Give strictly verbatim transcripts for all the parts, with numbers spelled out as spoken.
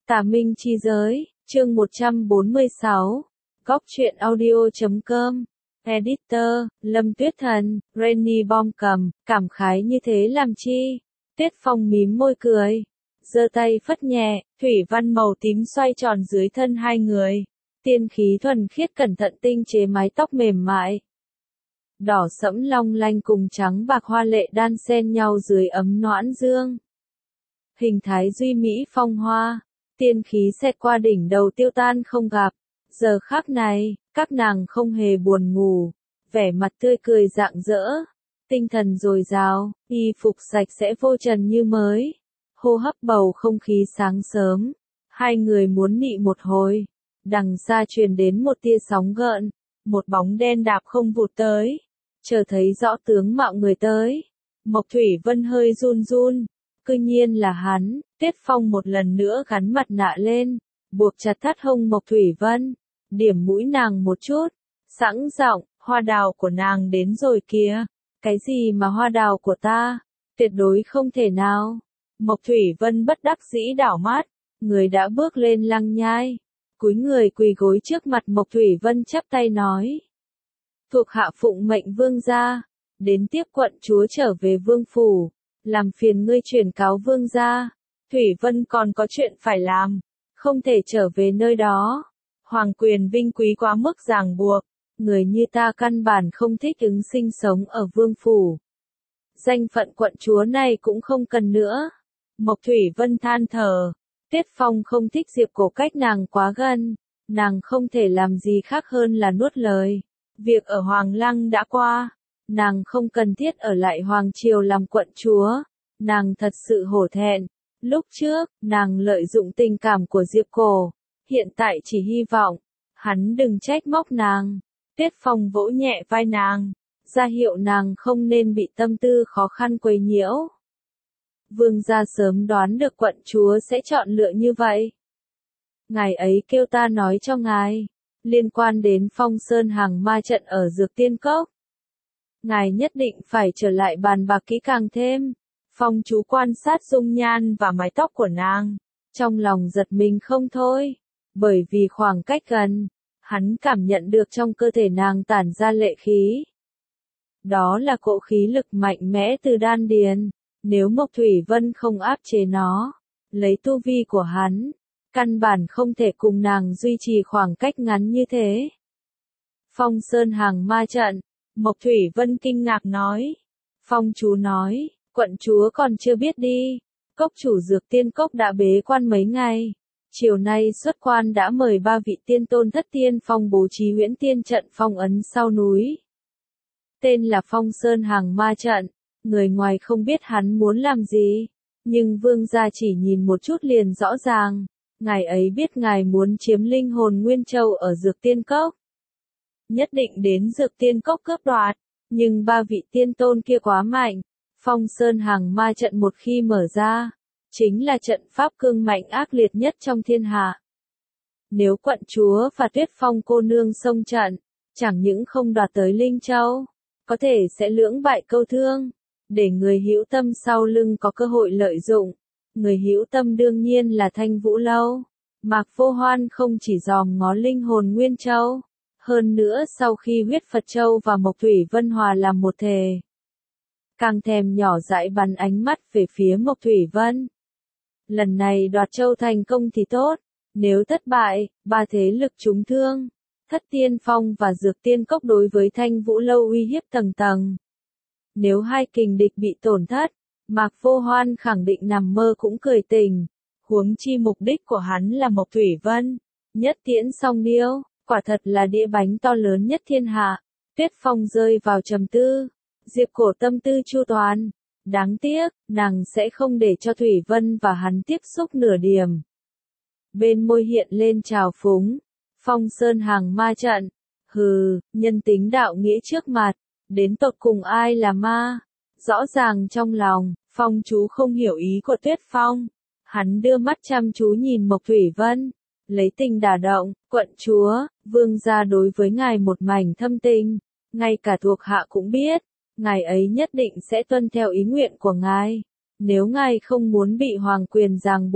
Tà Minh chi giới, chương một trăm bốn mươi sáu, Góc truyện audio chấm com, Editor, Lâm Tuyết Thần, Rainy Bom cầm, cảm khái như thế làm chi? Tuyết Phong mím môi cười, giơ tay phất nhẹ, thủy văn màu tím xoay tròn dưới thân hai người, tiên khí thuần khiết cẩn thận tinh chế mái tóc mềm mại. Đỏ sẫm long lanh cùng trắng bạc hoa lệ đan xen nhau dưới ấm noãn dương. Hình thái duy mỹ phong hoa, tiên khí xẹt qua đỉnh đầu tiêu tan không gặp. Giờ khắc này, các nàng không hề buồn ngủ, vẻ mặt tươi cười rạng rỡ, tinh thần dồi dào, y phục sạch sẽ vô trần như mới, hô hấp bầu không khí sáng sớm. Hai người muốn nị một hồi, đằng xa truyền đến một tia sóng gợn, một bóng đen đạp không vụt tới, chờ thấy rõ tướng mạo người tới. Mộc Thủy Vân hơi run run, cư nhiên là hắn. Tuyết Phong một lần nữa gắn mặt nạ lên, buộc chặt thắt hông Mộc Thủy Vân, điểm mũi nàng một chút, sẵn giọng, hoa đào của nàng đến rồi kìa. Cái gì mà hoa đào của ta? Tuyệt đối không thể nào. Mộc Thủy Vân bất đắc dĩ đảo mắt, người đã bước lên lăng nhai, cúi người quỳ gối trước mặt Mộc Thủy Vân chắp tay nói. Thuộc hạ phụng mệnh vương gia, đến tiếp quận chúa trở về vương phủ, làm phiền ngươi chuyển cáo vương gia. Thủy Vân còn có chuyện phải làm, không thể trở về nơi đó. Hoàng quyền vinh quý quá mức ràng buộc, người như ta căn bản không thích ứng sinh sống ở vương phủ. Danh phận quận chúa này cũng không cần nữa. Mộc Thủy Vân than thở, Tuyết Phong không thích Diệp Cổ cách nàng quá gần, nàng không thể làm gì khác hơn là nuốt lời. Việc ở Hoàng Lăng đã qua, nàng không cần thiết ở lại Hoàng Triều làm quận chúa, nàng thật sự hổ thẹn. Lúc trước, nàng lợi dụng tình cảm của Diệp Cổ, hiện tại chỉ hy vọng, hắn đừng trách móc nàng. Tuyết Phong vỗ nhẹ vai nàng, ra hiệu nàng không nên bị tâm tư khó khăn quấy nhiễu. Vương gia sớm đoán được quận chúa sẽ chọn lựa như vậy. Ngài ấy kêu ta nói cho ngài, liên quan đến Phong Sơn hàng ma trận ở Dược Tiên Cốc. Ngài nhất định phải trở lại bàn bạc kỹ càng thêm. Phong chú quan sát dung nhan và mái tóc của nàng, trong lòng giật mình không thôi, bởi vì khoảng cách gần, hắn cảm nhận được trong cơ thể nàng tản ra lệ khí. Đó là cỗ khí lực mạnh mẽ từ đan điền, nếu Mộc Thủy Vân không áp chế nó, lấy tu vi của hắn, căn bản không thể cùng nàng duy trì khoảng cách ngắn như thế. Phong Sơn hàng ma trận, Mộc Thủy Vân kinh ngạc nói. Phong chú nói. Quận chúa còn chưa biết đi, cốc chủ Dược Tiên Cốc đã bế quan mấy ngày, chiều nay xuất quan đã mời ba vị tiên tôn thất tiên phong bố trí huyễn tiên trận phong ấn sau núi. Tên là Phong Sơn hàng ma trận, người ngoài không biết hắn muốn làm gì, nhưng vương gia chỉ nhìn một chút liền rõ ràng, ngài ấy biết ngài muốn chiếm linh hồn Nguyên Châu ở Dược Tiên Cốc. Nhất định đến Dược Tiên Cốc cướp đoạt, nhưng ba vị tiên tôn kia quá mạnh. Phong Sơn hàng ma trận một khi mở ra, chính là trận pháp cương mạnh ác liệt nhất trong thiên hạ. Nếu quận chúa và Tuyết Phong cô nương xông trận, chẳng những không đoạt tới Linh Châu, có thể sẽ lưỡng bại câu thương, để người hữu tâm sau lưng có cơ hội lợi dụng. Người hữu tâm đương nhiên là Thanh Vũ Lâu. Mạc Vô Hoan không chỉ dòm ngó linh hồn Nguyên Châu, hơn nữa sau khi huyết Phật Châu và Mộc Thủy Vân hòa làm một thể, càng thèm nhỏ dãi bắn ánh mắt về phía Mộc Thủy Vân. Lần này đoạt châu thành công thì tốt, nếu thất bại, ba thế lực trúng thương, Thất Tiên Phong và Dược Tiên Cốc đối với Thanh Vũ Lâu uy hiếp tầng tầng. Nếu hai kình địch bị tổn thất, Mạc Vô Hoan khẳng định nằm mơ cũng cười tỉnh, huống chi mục đích của hắn là Mộc Thủy Vân, nhất tiễn song điêu, quả thật là đĩa bánh to lớn nhất thiên hạ. Tuyết Phong rơi vào trầm tư. Diệp Cổ tâm tư chu toàn, đáng tiếc, nàng sẽ không để cho Thủy Vân và hắn tiếp xúc nửa điểm. Bên môi hiện lên trào phúng, Phong Sơn hàng ma trận, hừ, nhân tính đạo nghĩa trước mặt, đến tột cùng ai là ma? Rõ ràng trong lòng, Phong chú không hiểu ý của Tuyết Phong, hắn đưa mắt chăm chú nhìn Mộc Thủy Vân, lấy tình đả động, quận chúa, vương gia đối với ngài một mảnh thâm tình, ngay cả thuộc hạ cũng biết. Ngài ấy nhất định sẽ tuân theo ý nguyện của ngài. Nếu ngài không muốn bị hoàng quyền ràng buộc,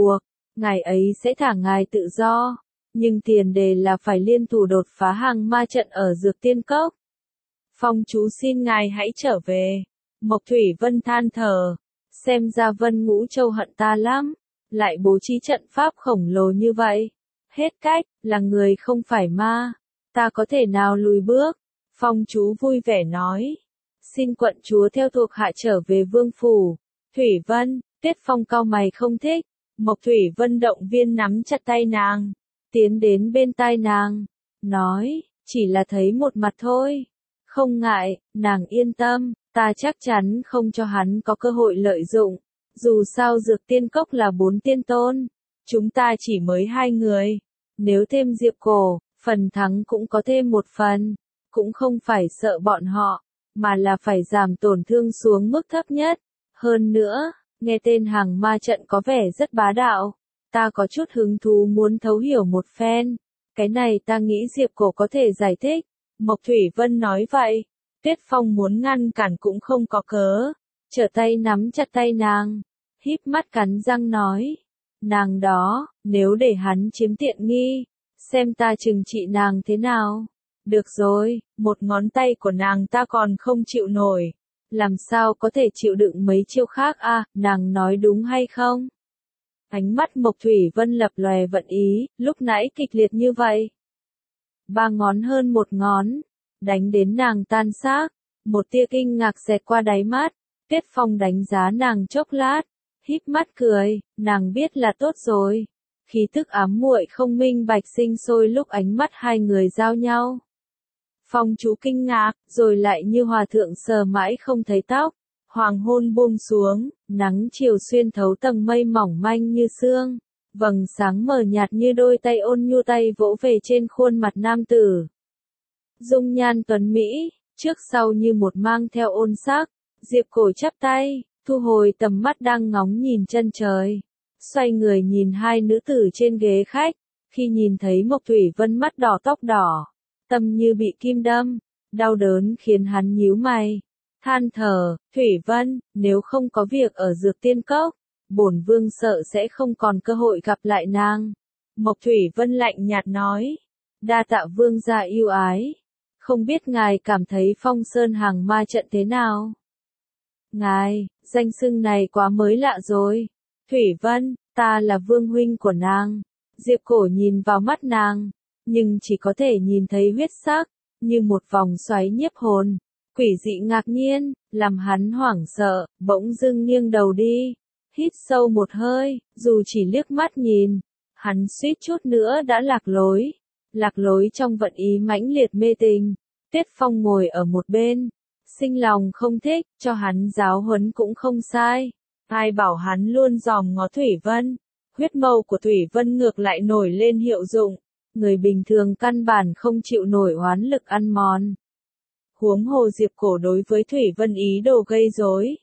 ngài ấy sẽ thả ngài tự do, nhưng tiền đề là phải liên thủ đột phá hàng ma trận ở Dược Tiên Cốc. Phong chú xin ngài hãy trở về. Mộc Thủy Vân than thở, xem ra Vân Ngũ Châu hận ta lắm, lại bố trí trận pháp khổng lồ như vậy. Hết cách, là người không phải ma, ta có thể nào lùi bước? Phong chú vui vẻ nói, xin quận chúa theo thuộc hạ trở về vương phủ. Thủy Vân, Tiết Phong cau mày không thích. Mộc Thủy Vân động viên nắm chặt tay nàng, tiến đến bên tai nàng, nói, chỉ là thấy một mặt thôi. Không ngại, nàng yên tâm, ta chắc chắn không cho hắn có cơ hội lợi dụng. Dù sao Dược Tiên Cốc là bốn tiên tôn, chúng ta chỉ mới hai người. Nếu thêm Diệp Cổ, phần thắng cũng có thêm một phần. Cũng không phải sợ bọn họ, mà là phải giảm tổn thương xuống mức thấp nhất. Hơn nữa, nghe tên hàng ma trận có vẻ rất bá đạo. Ta có chút hứng thú muốn thấu hiểu một phen. Cái này ta nghĩ Diệp Cổ có thể giải thích. Mộc Thủy Vân nói vậy. Tuyết Phong muốn ngăn cản cũng không có cớ. Trở tay nắm chặt tay nàng. Híp mắt cắn răng nói. Nàng đó, nếu để hắn chiếm tiện nghi, xem ta trừng trị nàng thế nào. Được rồi, một ngón tay của nàng ta còn không chịu nổi. Làm sao có thể chịu đựng mấy chiêu khác à, nàng nói đúng hay không? Ánh mắt Mộc Thủy Vân lập lòe vận ý, lúc nãy kịch liệt như vậy. Ba ngón hơn một ngón, đánh đến nàng tan xác, một tia kinh ngạc xẹt qua đáy mắt. Tiết Phong đánh giá nàng chốc lát, híp mắt cười, nàng biết là tốt rồi. Khí tức ám muội không minh bạch sinh sôi lúc ánh mắt hai người giao nhau. Phong chú kinh ngạc, rồi lại như hòa thượng sờ mãi không thấy tóc. Hoàng hôn buông xuống, nắng chiều xuyên thấu tầng mây mỏng manh như sương. Vầng sáng mờ nhạt như đôi tay ôn nhu tay vỗ về trên khuôn mặt nam tử. Dung nhan tuấn Mỹ, trước sau như một mang theo ôn sắc. Diệp Cổ chắp tay, thu hồi tầm mắt đang ngóng nhìn chân trời. Xoay người nhìn hai nữ tử trên ghế khách. Khi nhìn thấy Mộc Thủy Vân mắt đỏ tóc đỏ, tâm như bị kim đâm, đau đớn khiến hắn nhíu mày. Than thở, Thủy Vân, nếu không có việc ở Dược Tiên Cốc, bổn vương sợ sẽ không còn cơ hội gặp lại nàng. Mộc Thủy Vân lạnh nhạt nói, đa tạ vương gia yêu ái. Không biết ngài cảm thấy Phong Sơn hàng ma trận thế nào? Ngài, danh xưng này quá mới lạ rồi. Thủy Vân, ta là vương huynh của nàng. Diệp Cổ nhìn vào mắt nàng, nhưng chỉ có thể nhìn thấy huyết sắc, như một vòng xoáy nhiếp hồn. Quỷ dị ngạc nhiên, làm hắn hoảng sợ, bỗng dưng nghiêng đầu đi. Hít sâu một hơi, dù chỉ liếc mắt nhìn, hắn suýt chút nữa đã lạc lối. Lạc lối trong vận ý mãnh liệt mê tình. Tiết Phong ngồi ở một bên, sinh lòng không thích, cho hắn giáo huấn cũng không sai. Ai bảo hắn luôn dòm ngó Thủy Vân. Huyết mâu của Thủy Vân ngược lại nổi lên hiệu dụng. Người bình thường căn bản không chịu nổi oán lực ăn mòn. Huống hồ Diệp Cổ đối với Thủy Vân ý đồ gây rối.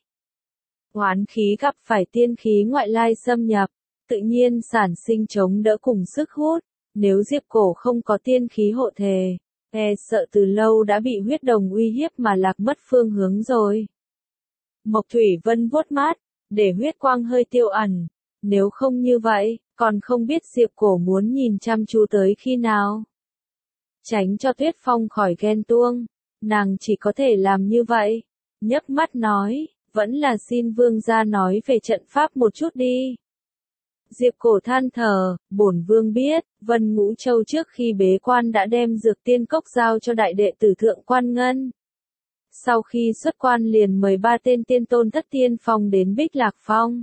Oán khí gặp phải tiên khí ngoại lai xâm nhập, tự nhiên sản sinh chống đỡ cùng sức hút. Nếu Diệp Cổ không có tiên khí hộ thể, e sợ từ lâu đã bị huyết đồng uy hiếp mà lạc mất phương hướng rồi. Mộc Thủy Vân vuốt mắt, để huyết quang hơi tiêu ẩn. Nếu không như vậy, còn không biết Diệp Cổ muốn nhìn chăm chú tới khi nào. Tránh cho Tuyết Phong khỏi ghen tuông, nàng chỉ có thể làm như vậy. Nhấc mắt nói, vẫn là xin vương gia nói về trận pháp một chút đi. Diệp Cổ than thở, bổn vương biết, Vân Ngũ Châu trước khi bế quan đã đem Dược Tiên Cốc giao cho đại đệ tử Thượng Quan Ngân. Sau khi xuất quan liền mời ba tên tiên tôn thất tiên phong đến Bích Lạc Phong.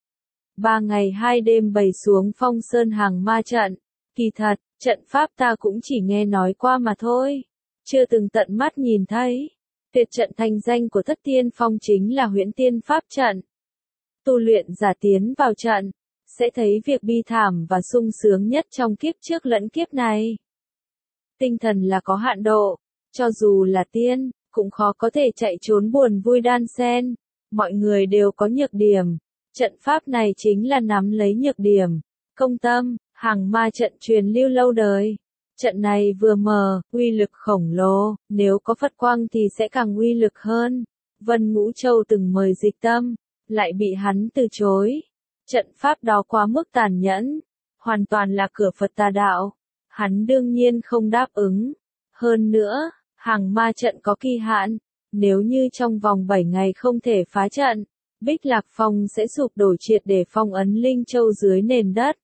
Ba ngày hai đêm bày xuống Phong Sơn hàng ma trận. Kỳ thật, trận pháp ta cũng chỉ nghe nói qua mà thôi. Chưa từng tận mắt nhìn thấy. Tuyệt trận thành danh của thất tiên phong chính là huyễn tiên pháp trận. Tu luyện giả tiến vào trận, sẽ thấy việc bi thảm và sung sướng nhất trong kiếp trước lẫn kiếp này. Tinh thần là có hạn độ, cho dù là tiên, cũng khó có thể chạy trốn buồn vui đan xen. Mọi người đều có nhược điểm. Trận pháp này chính là nắm lấy nhược điểm. Công tâm, hàng ma trận truyền lưu lâu đời. Trận này vừa mở, uy lực khổng lồ, nếu có Phật quang thì sẽ càng uy lực hơn. Vân Ngũ Châu từng mời Dịch Tâm, lại bị hắn từ chối. Trận pháp đó quá mức tàn nhẫn, hoàn toàn là cửa Phật tà đạo. Hắn đương nhiên không đáp ứng. Hơn nữa, hàng ma trận có kỳ hạn, nếu như trong vòng bảy ngày không thể phá trận, Bích Lạc Phong sẽ sụp đổ triệt để phong ấn Linh Châu dưới nền đất.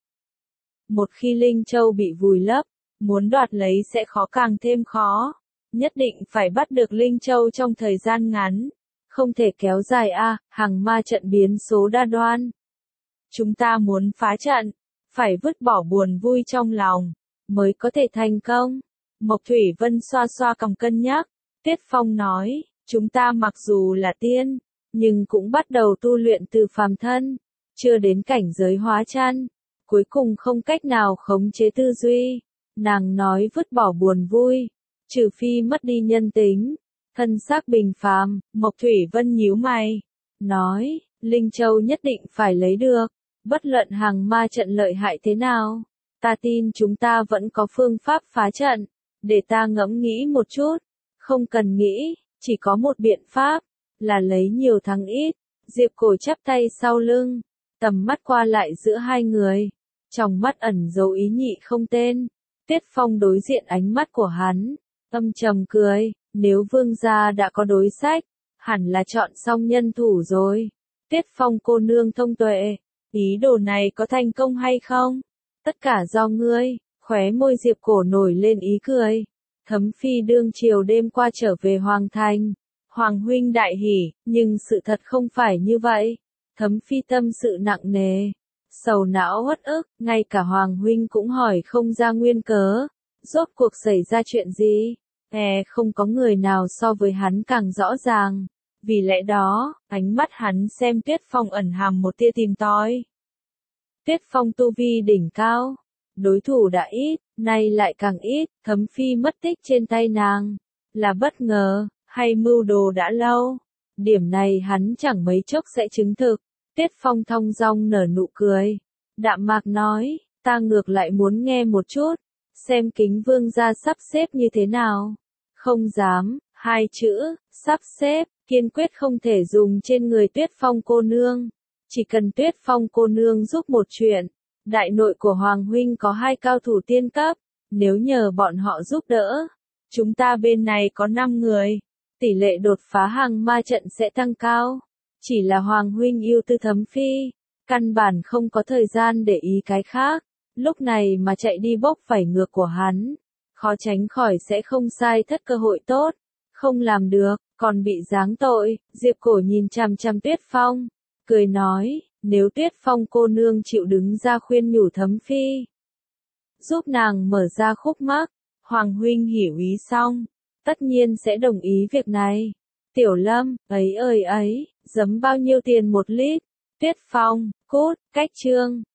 Một khi Linh Châu bị vùi lấp, muốn đoạt lấy sẽ khó càng thêm khó. Nhất định phải bắt được Linh Châu trong thời gian ngắn. Không thể kéo dài a, à, hàng ma trận biến số đa đoan. Chúng ta muốn phá trận, phải vứt bỏ buồn vui trong lòng, mới có thể thành công. Mộc Thủy Vân xoa xoa cằm cân nhắc. Tiết Phong nói, chúng ta mặc dù là tiên, nhưng cũng bắt đầu tu luyện từ phàm thân, chưa đến cảnh giới hóa chân, cuối cùng không cách nào khống chế tư duy. Nàng nói vứt bỏ buồn vui, trừ phi mất đi nhân tính, thân xác bình phàm. Mộc Thủy Vân nhíu mày, nói, Linh Châu nhất định phải lấy được, bất luận hàng ma trận lợi hại thế nào, ta tin chúng ta vẫn có phương pháp phá trận. Để ta ngẫm nghĩ một chút. Không cần nghĩ, chỉ có một biện pháp, là lấy nhiều thắng ít. Diệp Cổ chắp tay sau lưng, tầm mắt qua lại giữa hai người, trong mắt ẩn dấu ý nhị không tên. Tiết Phong đối diện ánh mắt của hắn, âm trầm cười, nếu vương gia đã có đối sách, hẳn là chọn xong nhân thủ rồi. Tiết Phong cô nương thông tuệ, ý đồ này có thành công hay không? Tất cả do ngươi. Khóe môi Diệp Cổ nổi lên ý cười. Thấm Phi đương chiều đêm qua trở về Hoàng Thành. Hoàng huynh đại hỉ, nhưng sự thật không phải như vậy. Thấm Phi tâm sự nặng nề, sầu não uất ức, ngay cả Hoàng huynh cũng hỏi không ra nguyên cớ. Rốt cuộc xảy ra chuyện gì? E không có người nào so với hắn càng rõ ràng. Vì lẽ đó, ánh mắt hắn xem Tiết Phong ẩn hàm một tia tìm tòi. Tiết Phong tu vi đỉnh cao. Đối thủ đã ít, nay lại càng ít. Thấm Phi mất tích trên tay nàng, là bất ngờ, hay mưu đồ đã lâu. Điểm này hắn chẳng mấy chốc sẽ chứng thực. Tiết Phong thong dong nở nụ cười, đạm mạc nói, ta ngược lại muốn nghe một chút, xem Kính vương gia sắp xếp như thế nào. Không dám, hai chữ, sắp xếp, kiên quyết không thể dùng trên người Tuyết Phong cô nương. Chỉ cần Tuyết Phong cô nương giúp một chuyện. Đại nội của Hoàng huynh có hai cao thủ tiên cấp, nếu nhờ bọn họ giúp đỡ, chúng ta bên này có năm người, tỷ lệ đột phá hàng ma trận sẽ tăng cao. Chỉ là Hoàng huynh yêu tư Thấm Phi, căn bản không có thời gian để ý cái khác, lúc này mà chạy đi bốc phải ngược của hắn, khó tránh khỏi sẽ không sai thất cơ hội tốt, không làm được, còn bị giáng tội. Diệp Cổ nhìn chằm chằm Tuyết Phong, cười nói, nếu Tuyết Phong cô nương chịu đứng ra khuyên nhủ Thấm Phi, giúp nàng mở ra khúc mắc, Hoàng huynh hiểu ý xong, tất nhiên sẽ đồng ý việc này. Tiểu Lâm, ấy ơi ấy, giấm bao nhiêu tiền một lít? Tuyết Phong, cút, cách chương.